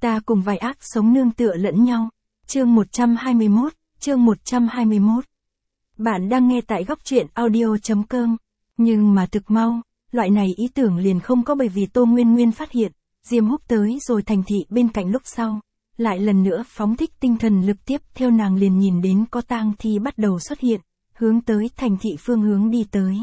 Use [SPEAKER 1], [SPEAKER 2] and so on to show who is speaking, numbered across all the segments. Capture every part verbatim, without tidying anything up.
[SPEAKER 1] Ta cùng vài ác sống nương tựa lẫn nhau. Chương một trăm hai mươi mốt, chương một trăm hai mươi mốt. Bạn đang nghe tại góc truyện audio chấm com. Nhưng mà thực mau, loại này ý tưởng liền không có, bởi vì Tô Nguyên Nguyên phát hiện, Diêm Húc tới rồi thành thị bên cạnh lúc sau, lại lần nữa phóng thích tinh thần lực, tiếp theo nàng liền nhìn đến có tang thi bắt đầu xuất hiện, hướng tới thành thị phương hướng đi tới.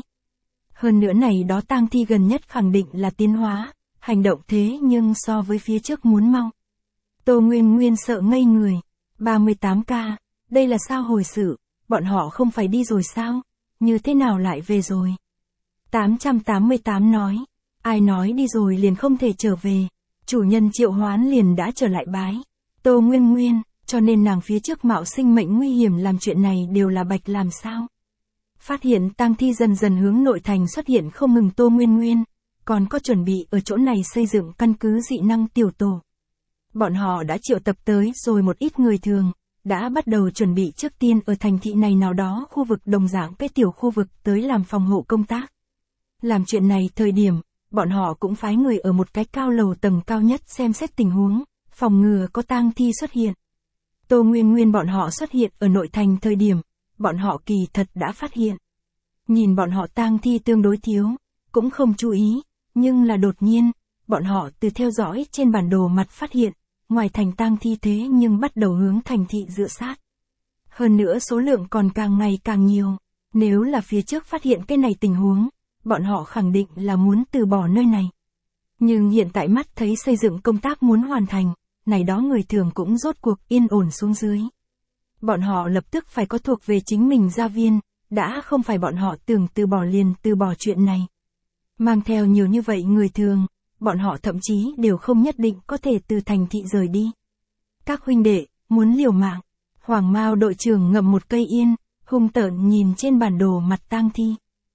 [SPEAKER 1] Hơn nữa này đó tang thi gần nhất khẳng định là tiến hóa, hành động thế nhưng so với phía trước muốn mau. Tô Nguyên Nguyên sợ ngây người. ba mươi tám K, đây là sao hồi sự, bọn họ không phải đi rồi sao, như thế nào lại về rồi? tám trăm tám mươi tám nói, ai nói đi rồi liền không thể trở về, chủ nhân triệu hoán liền đã trở lại bái. Tô Nguyên Nguyên, cho nên nàng phía trước mạo sinh mệnh nguy hiểm làm chuyện này đều là bạch làm sao? Phát hiện tang thi dần dần hướng nội thành xuất hiện không ngừng, Tô Nguyên Nguyên còn có chuẩn bị ở chỗ này xây dựng căn cứ dị năng tiểu tổ. Bọn họ đã triệu tập tới rồi một ít người thường, đã bắt đầu chuẩn bị trước tiên ở thành thị này nào đó khu vực đồng dạng cái tiểu khu vực tới làm phòng hộ công tác. Làm chuyện này thời điểm, bọn họ cũng phái người ở một cái cao lầu tầng cao nhất xem xét tình huống, phòng ngừa có tang thi xuất hiện. Tô Nguyên Nguyên bọn họ xuất hiện ở nội thành thời điểm, bọn họ kỳ thật đã phát hiện. Nhìn bọn họ tang thi tương đối thiếu, cũng không chú ý, nhưng là đột nhiên, bọn họ từ theo dõi trên bản đồ mặt phát hiện, ngoài thành tang thi thế nhưng bắt đầu hướng thành thị dựa sát. Hơn nữa số lượng còn càng ngày càng nhiều, nếu là phía trước phát hiện cái này tình huống, bọn họ khẳng định là muốn từ bỏ nơi này. Nhưng hiện tại mắt thấy xây dựng công tác muốn hoàn thành, này đó người thường cũng rốt cuộc yên ổn xuống dưới. Bọn họ lập tức phải có thuộc về chính mình gia viên, đã không phải bọn họ tưởng từ bỏ liền từ bỏ chuyện này. Mang theo nhiều như vậy người thường, bọn họ thậm chí đều không nhất định có thể từ thành thị rời đi. Các huynh đệ, muốn liều mạng. Hoàng Mao đội trưởng ngậm một cây yên, hung tợn nhìn trên bản đồ mặt tang thi.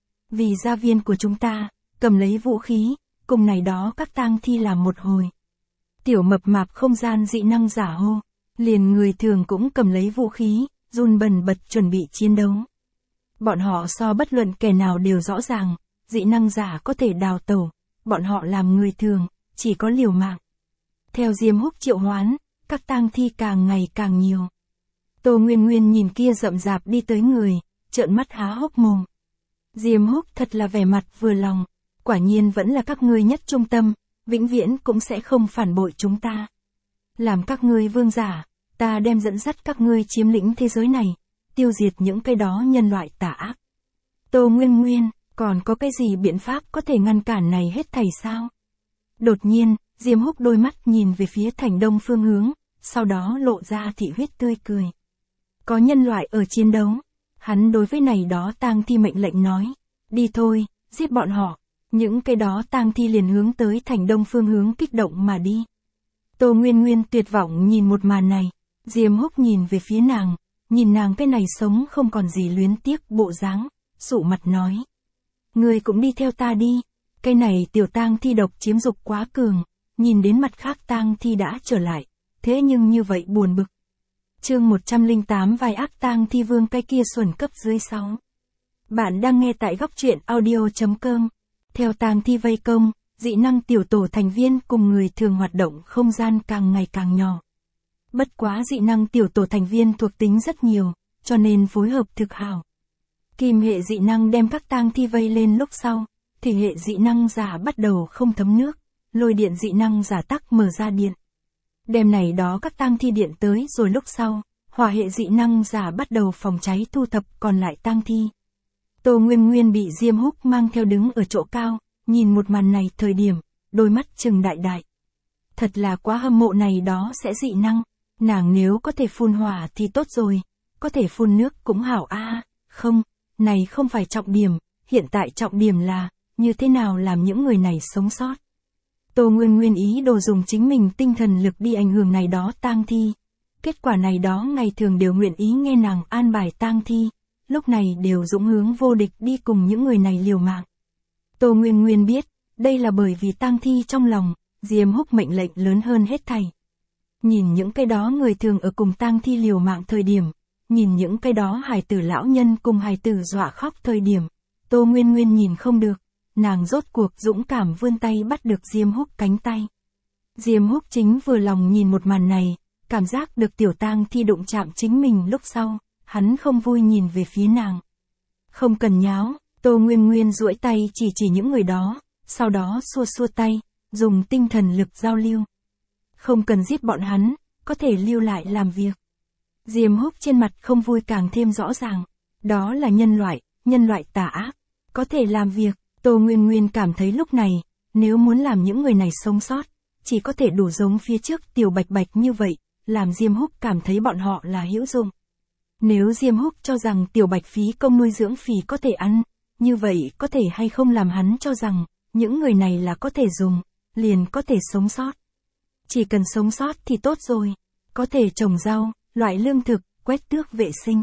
[SPEAKER 1] Vì gia viên của chúng ta, cầm lấy vũ khí, cùng này đó các tang thi làm một hồi. Tiểu mập mạp không gian dị năng giả hô, liền người thường cũng cầm lấy vũ khí, run bần bật chuẩn bị chiến đấu. Bọn họ so bất luận kẻ nào đều rõ ràng, dị năng giả có thể đào tẩu, bọn họ làm người thường, chỉ có liều mạng. Theo Diêm Húc triệu hoán, các tang thi càng ngày càng nhiều. Tô Nguyên Nguyên nhìn kia rậm rạp đi tới người, trợn mắt há hốc mồm. Diêm Húc thật là vẻ mặt vừa lòng, quả nhiên vẫn là các ngươi nhất trung tâm, vĩnh viễn cũng sẽ không phản bội chúng ta. Làm các ngươi vương giả, ta đem dẫn dắt các ngươi chiếm lĩnh thế giới này, tiêu diệt những cái đó nhân loại tà ác. Tô Nguyên Nguyên, còn có cái gì biện pháp có thể ngăn cản này hết thảy sao? Đột nhiên, Diêm Húc đôi mắt nhìn về phía thành đông phương hướng, sau đó lộ ra thị huyết tươi cười. Có nhân loại ở chiến đấu, hắn đối với này đó tang thi mệnh lệnh nói, đi thôi, giết bọn họ. Những cái đó tang thi liền hướng tới thành đông phương hướng kích động mà đi. Tô Nguyên Nguyên tuyệt vọng nhìn một màn này, Diêm Húc nhìn về phía nàng, nhìn nàng cái này sống không còn gì luyến tiếc bộ dáng, sụ mặt nói. Ngươi cũng đi theo ta đi, cái này tiểu tang thi độc chiếm dục quá cường, nhìn đến mặt khác tang thi đã trở lại, thế nhưng như vậy buồn bực. Chương một trăm lẻ tám vai ác tang thi vương cái kia xuẩn cấp dưới sáu. Bạn đang nghe tại góc truyện audio chấm com. Theo tang thi vây công, dị năng tiểu tổ thành viên cùng người thường hoạt động không gian càng ngày càng nhỏ. Bất quá dị năng tiểu tổ thành viên thuộc tính rất nhiều, cho nên phối hợp thực hảo. Kim hệ dị năng đem các tang thi vây lên lúc sau, thì hệ dị năng giả bắt đầu không thấm nước, lôi điện dị năng giả tắc mở ra điện. Đêm này đó các tang thi điện tới rồi lúc sau, hỏa hệ dị năng giả bắt đầu phòng cháy thu thập còn lại tang thi. Tô Nguyên Nguyên bị Diêm Húc mang theo đứng ở chỗ cao, nhìn một màn này thời điểm, đôi mắt trừng đại đại. Thật là quá hâm mộ này đó sẽ dị năng, nàng nếu có thể phun hỏa thì tốt rồi, có thể phun nước cũng hảo a. À, không, này không phải trọng điểm, hiện tại trọng điểm là, như thế nào làm những người này sống sót. Tô Nguyên Nguyên ý đồ dùng chính mình tinh thần lực đi ảnh hưởng này đó tang thi. Kết quả này đó ngày thường đều nguyện ý nghe nàng an bài tang thi, lúc này đều dũng hướng vô địch đi cùng những người này liều mạng. Tô Nguyên Nguyên biết, đây là bởi vì tang thi trong lòng, Diêm Húc mệnh lệnh lớn hơn hết thảy. Nhìn những cái đó người thường ở cùng tang thi liều mạng thời điểm, nhìn những cái đó hài tử lão nhân cùng hài tử dọa khóc thời điểm, Tô Nguyên Nguyên nhìn không được, nàng rốt cuộc dũng cảm vươn tay bắt được Diêm Húc cánh tay. Diêm Húc chính vừa lòng nhìn một màn này, cảm giác được tiểu tang thi đụng chạm chính mình lúc sau, hắn không vui nhìn về phía nàng. Không cần nháo, Tô Nguyên Nguyên duỗi tay chỉ chỉ những người đó, sau đó xua xua tay, dùng tinh thần lực giao lưu. Không cần giết bọn hắn, có thể lưu lại làm việc. Diêm Húc trên mặt không vui càng thêm rõ ràng. Đó là nhân loại, nhân loại tà ác. Có thể làm việc, Tô Nguyên Nguyên cảm thấy lúc này, nếu muốn làm những người này sống sót, chỉ có thể đủ giống phía trước Tiểu Bạch Bạch như vậy, làm Diêm Húc cảm thấy bọn họ là hữu dụng. Nếu Diêm Húc cho rằng Tiểu Bạch phí công nuôi dưỡng phì có thể ăn, như vậy có thể hay không làm hắn cho rằng, những người này là có thể dùng, liền có thể sống sót. Chỉ cần sống sót thì tốt rồi, có thể trồng rau, loại lương thực, quét tước vệ sinh.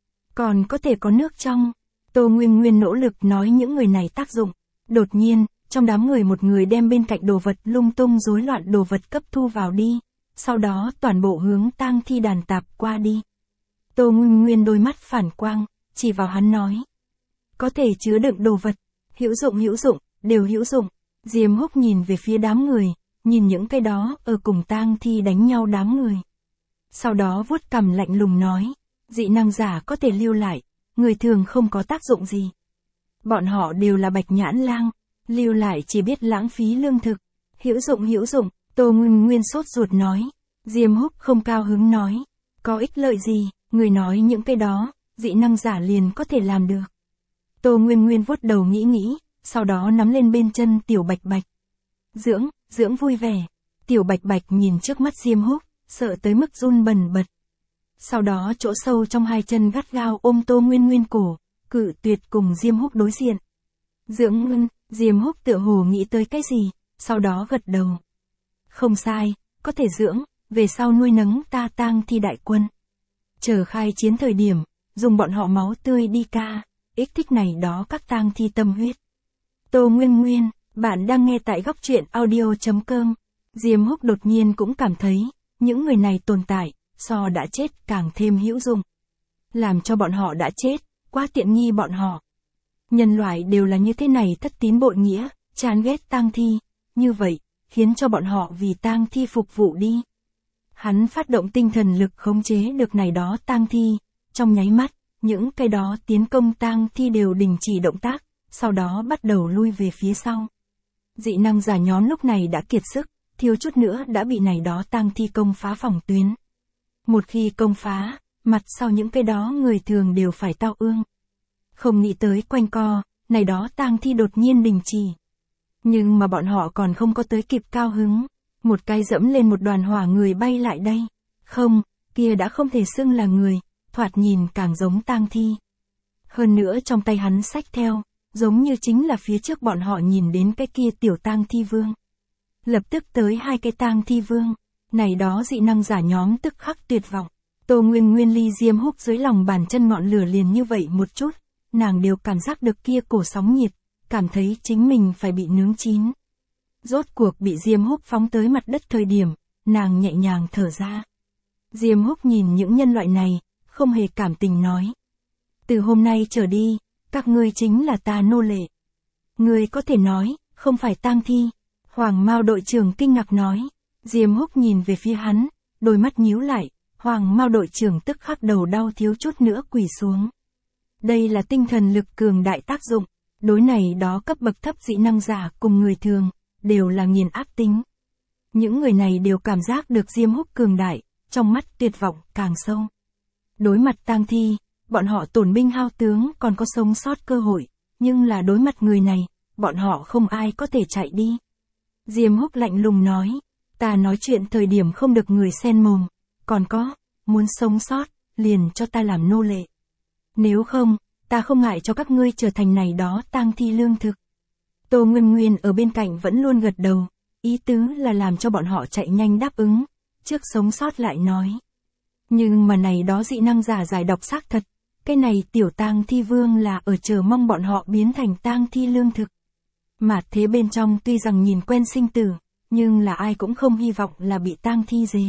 [SPEAKER 1] Còn có thể có nước trong. Tô Nguyên Nguyên nỗ lực nói những người này tác dụng. Đột nhiên, trong đám người một người đem bên cạnh đồ vật lung tung rối loạn đồ vật cấp thu vào đi. Sau đó toàn bộ hướng tang thi đàn tạp qua đi. Tô Nguyên Nguyên đôi mắt phản quang, chỉ vào hắn nói. Có thể chứa đựng đồ vật, hữu dụng hữu dụng, đều hữu dụng. Diêm Húc nhìn về phía đám người, nhìn những cái đó ở cùng tang thi đánh nhau đám người. Sau đó vuốt cằm lạnh lùng nói, dị năng giả có thể lưu lại, người thường không có tác dụng gì. Bọn họ đều là bạch nhãn lang, lưu lại chỉ biết lãng phí lương thực. Hữu dụng hữu dụng, Tô Nguyên Nguyên sốt ruột nói. Diêm Húc không cao hứng nói, có ích lợi gì, người nói những cái đó, dị năng giả liền có thể làm được. Tô Nguyên Nguyên vuốt đầu nghĩ nghĩ, sau đó nắm lên bên chân Tiểu Bạch Bạch. Dưỡng, dưỡng vui vẻ. Tiểu Bạch Bạch nhìn trước mắt Diêm Húc, sợ tới mức run bần bật. Sau đó chỗ sâu trong hai chân gắt gao ôm Tô Nguyên Nguyên cổ, cự tuyệt cùng Diêm Húc đối diện. Dưỡng ngân, Diêm Húc tựa hồ nghĩ tới cái gì, sau đó gật đầu. Không sai, có thể dưỡng, về sau nuôi nấng ta tang thi đại quân. Chờ khai chiến thời điểm, dùng bọn họ máu tươi đi ca, ích thích này đó các tang thi tâm huyết. Tô Nguyên Nguyên, bạn đang nghe tại góc truyện audio chấm com. Diêm Húc đột nhiên cũng cảm thấy, những người này tồn tại, so đã chết càng thêm hữu dụng. Làm cho bọn họ đã chết, quá tiện nghi bọn họ. Nhân loại đều là như thế này thất tín bội nghĩa, chán ghét tang thi, như vậy, khiến cho bọn họ vì tang thi phục vụ đi. Hắn phát động tinh thần lực khống chế được này đó tang thi, trong nháy mắt, những cái đó tiến công tang thi đều đình chỉ động tác, sau đó bắt đầu lui về phía sau. Dị năng giả nhóm lúc này đã kiệt sức, thiếu chút nữa đã bị này đó tang thi công phá phòng tuyến. Một khi công phá, mặt sau những cái đó người thường đều phải tao ương. Không nghĩ tới quanh co, này đó tang thi đột nhiên đình chỉ. Nhưng mà bọn họ còn không có tới kịp cao hứng. Một cái dẫm lên một đoàn hỏa người bay lại đây. Không, kia đã không thể xưng là người, thoạt nhìn càng giống tang thi. Hơn nữa trong tay hắn xách theo, giống như chính là phía trước bọn họ nhìn đến cái kia tiểu tang thi vương. Lập tức tới hai cái tang thi vương, này đó dị năng giả nhóm tức khắc tuyệt vọng. Tô Nguyên Nguyên ly Diêm Húc dưới lòng bàn chân ngọn lửa liền như vậy một chút, nàng đều cảm giác được kia cổ sóng nhiệt, cảm thấy chính mình phải bị nướng chín. Rốt cuộc bị Diêm Húc phóng tới mặt đất thời điểm, nàng nhẹ nhàng thở ra. Diêm Húc nhìn những nhân loại này, không hề cảm tình nói. Từ hôm nay trở đi, các ngươi chính là ta nô lệ. Ngươi có thể nói, không phải tang thi. Hoàng Mao đội trưởng kinh ngạc nói. Diêm Húc nhìn về phía hắn, đôi mắt nhíu lại, Hoàng Mao đội trưởng tức khắc đầu đau thiếu chút nữa quỳ xuống. Đây là tinh thần lực cường đại tác dụng, đối này đó cấp bậc thấp dị năng giả cùng người thường, đều là nghiền áp tính. Những người này đều cảm giác được Diêm Húc cường đại, trong mắt tuyệt vọng càng sâu. Đối mặt tang thi, bọn họ tổn binh hao tướng còn có sống sót cơ hội, nhưng là đối mặt người này, bọn họ không ai có thể chạy đi. Diêm Húc lạnh lùng nói, ta nói chuyện thời điểm không được người xen mồm, còn có, muốn sống sót, liền cho ta làm nô lệ. Nếu không, ta không ngại cho các ngươi trở thành này đó tang thi lương thực. Tô Nguyên Nguyên ở bên cạnh vẫn luôn gật đầu, ý tứ là làm cho bọn họ chạy nhanh đáp ứng, trước sống sót lại nói. Nhưng mà này đó dị năng giả giải độc xác thật, cái này tiểu tang thi vương là ở chờ mong bọn họ biến thành tang thi lương thực. Mà thế bên trong tuy rằng nhìn quen sinh tử, nhưng là ai cũng không hy vọng là bị tang thi dế.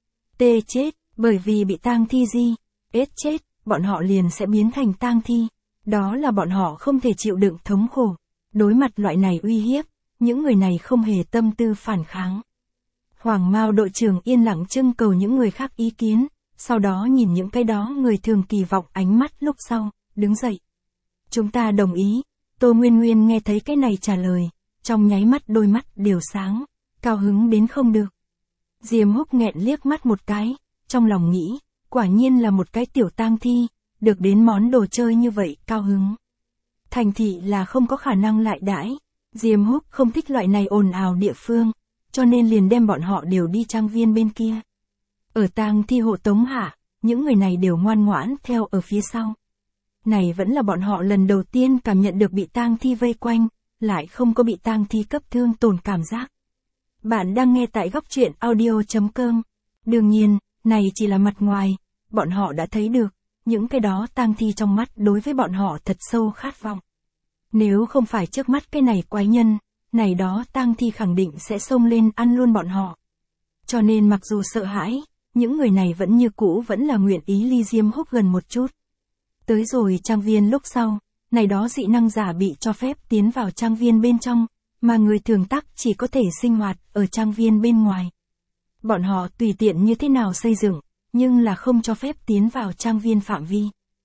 [SPEAKER 1] Tê chết, bởi vì bị tang thi di, ết chết, bọn họ liền sẽ biến thành tang thi. Đó là bọn họ không thể chịu đựng thống khổ. Đối mặt loại này uy hiếp, những người này không hề tâm tư phản kháng. Hoàng Mao đội trưởng yên lặng trưng cầu những người khác ý kiến, sau đó nhìn những cái đó người thường kỳ vọng ánh mắt lúc sau, đứng dậy. Chúng ta đồng ý. Tô Nguyên Nguyên nghe thấy cái này trả lời, trong nháy mắt đôi mắt đều sáng, cao hứng đến không được. Diêm Húc nghẹn liếc mắt một cái, trong lòng nghĩ, quả nhiên là một cái tiểu tang thi, được đến món đồ chơi như vậy, cao hứng. Thành thị là không có khả năng lại đãi, Diêm Húc không thích loại này ồn ào địa phương, cho nên liền đem bọn họ đều đi trang viên bên kia. Ở tang thi hộ tống hạ, những người này đều ngoan ngoãn theo ở phía sau. Này vẫn là bọn họ lần đầu tiên cảm nhận được bị tang thi vây quanh, lại không có bị tang thi cấp thương tổn cảm giác. Bạn đang nghe tại góc truyện audio chấm com. Đương nhiên, này chỉ là mặt ngoài, bọn họ đã thấy được, những cái đó tang thi trong mắt đối với bọn họ thật sâu khát vọng. Nếu không phải trước mắt cái này quái nhân, này đó tang thi khẳng định sẽ xông lên ăn luôn bọn họ. Cho nên mặc dù sợ hãi, những người này vẫn như cũ vẫn là nguyện ý ly Diêm Húc gần một chút. Tới rồi trang viên lúc sau, này đó dị năng giả bị cho phép tiến vào trang viên bên trong, mà người thường tắc chỉ có thể sinh hoạt ở trang viên bên ngoài. Bọn họ tùy tiện như thế nào xây dựng, nhưng là không cho phép tiến vào trang viên phạm vi.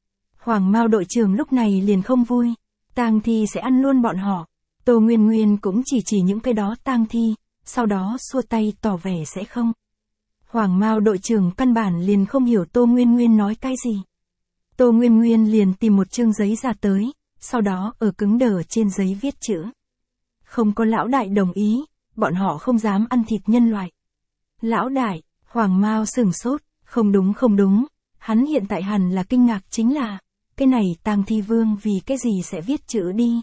[SPEAKER 1] Hoàng Mao đội trưởng lúc này liền không vui, tang thi sẽ ăn luôn bọn họ. Tô Nguyên Nguyên cũng chỉ chỉ những cái đó tang thi, sau đó xua tay tỏ vẻ sẽ không. Hoàng Mao đội trưởng căn bản liền không hiểu Tô Nguyên Nguyên nói cái gì. Tô Nguyên Nguyên liền tìm một chương giấy ra tới, sau đó ở cứng đờ trên giấy viết chữ. Không có lão đại đồng ý, bọn họ không dám ăn thịt nhân loại. Lão đại, Hoàng Mao sửng sốt, không đúng không đúng, hắn hiện tại hẳn là kinh ngạc chính là, cái này tang thi vương vì cái gì sẽ viết chữ đi.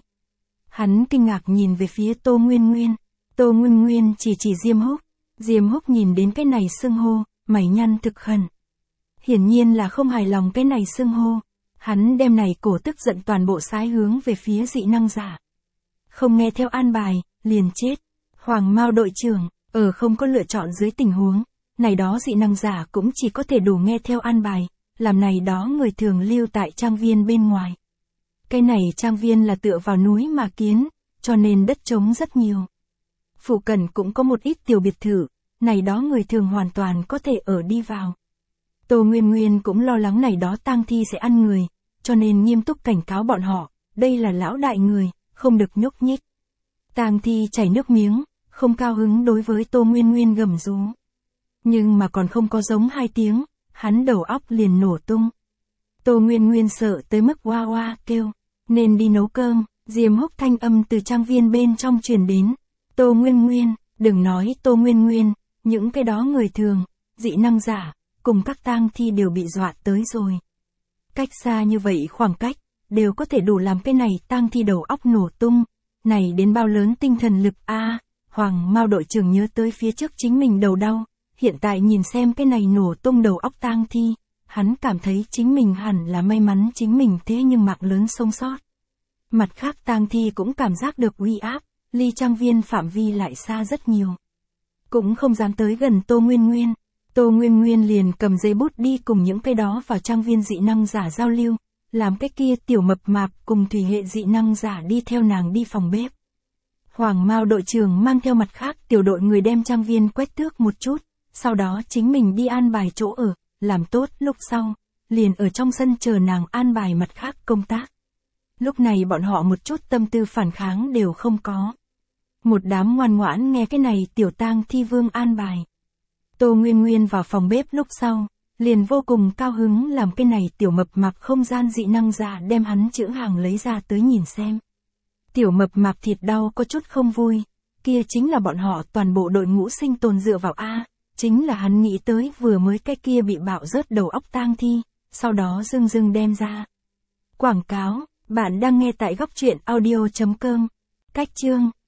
[SPEAKER 1] Hắn kinh ngạc nhìn về phía Tô Nguyên Nguyên, Tô Nguyên Nguyên chỉ chỉ Diêm Húc, Diêm Húc nhìn đến cái này xưng hô, mày nhăn thực khẩn. Hiển nhiên là không hài lòng cái này xưng hô, hắn đem này cổ tức giận toàn bộ sái hướng về phía dị năng giả. Không nghe theo an bài, liền chết. Hoàng Mao đội trưởng, ở không có lựa chọn dưới tình huống, này đó dị năng giả cũng chỉ có thể đủ nghe theo an bài, làm này đó người thường lưu tại trang viên bên ngoài. Cái này trang viên là tựa vào núi mà kiến, cho nên đất trống rất nhiều. Phụ cận cũng có một ít tiểu biệt thự, này đó người thường hoàn toàn có thể ở đi vào. Tô Nguyên Nguyên cũng lo lắng này đó tang thi sẽ ăn người, cho nên nghiêm túc cảnh cáo bọn họ, đây là lão đại người, không được nhúc nhích. Tang thi chảy nước miếng, không cao hứng đối với Tô Nguyên Nguyên gầm rú. Nhưng mà còn không có giống hai tiếng, hắn đầu óc liền nổ tung. Tô Nguyên Nguyên sợ tới mức oa oa kêu, nên đi nấu cơm. Diêm Húc thanh âm từ trang viên bên trong truyền đến. Tô Nguyên Nguyên, đừng nói Tô Nguyên Nguyên, những cái đó người thường, dị năng giả, cùng các tang thi đều bị dọa tới rồi. Cách xa như vậy khoảng cách, đều có thể đủ làm cái này tang thi đầu óc nổ tung. Này đến bao lớn tinh thần lực a à, Hoàng Mao đội trưởng nhớ tới phía trước chính mình đầu đau, hiện tại nhìn xem cái này nổ tung đầu óc tang thi, hắn cảm thấy chính mình hẳn là may mắn chính mình thế nhưng mạng lớn sống sót. Mặt khác tang thi cũng cảm giác được uy áp, ly trang viên phạm vi lại xa rất nhiều. Cũng không dám tới gần Tô Nguyên Nguyên. Tô Nguyên Nguyên liền cầm giấy bút đi cùng những cái đó vào trang viên dị năng giả giao lưu, làm cái kia tiểu mập mạp cùng thủy hệ dị năng giả đi theo nàng đi phòng bếp. Hoàng Mao đội trưởng mang theo mặt khác tiểu đội người đem trang viên quét tước một chút, sau đó chính mình đi an bài chỗ ở, làm tốt lúc sau, liền ở trong sân chờ nàng an bài mặt khác công tác. Lúc này bọn họ một chút tâm tư phản kháng đều không có. Một đám ngoan ngoãn nghe cái này tiểu tang thi vương an bài. Tô Nguyên Nguyên vào phòng bếp lúc sau, liền vô cùng cao hứng làm cái này tiểu mập mạp không gian dị năng giả đem hắn chữ hàng lấy ra tới nhìn xem. Tiểu mập mạp thịt đau có chút không vui, kia chính là bọn họ toàn bộ đội ngũ sinh tồn dựa vào A, chính là hắn nghĩ tới vừa mới cái kia bị bạo rớt đầu óc tang thi, sau đó dưng dưng đem ra. Quảng cáo, bạn đang nghe tại góc truyện audio chấm com. Cách chương